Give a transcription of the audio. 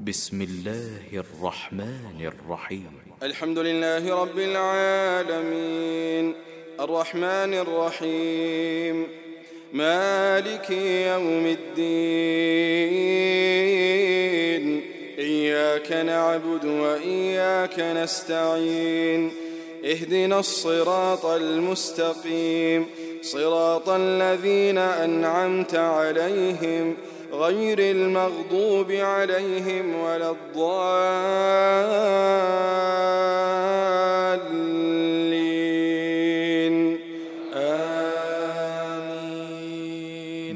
بسم الله الرحمن الرحيم. الحمد لله رب العالمين الرحمن الرحيم مالك يوم الدين إياك نعبد وإياك نستعين اهدنا الصراط المستقيم صراط الذين أنعمت عليهم غير المغضوب عليهم ولا الضالين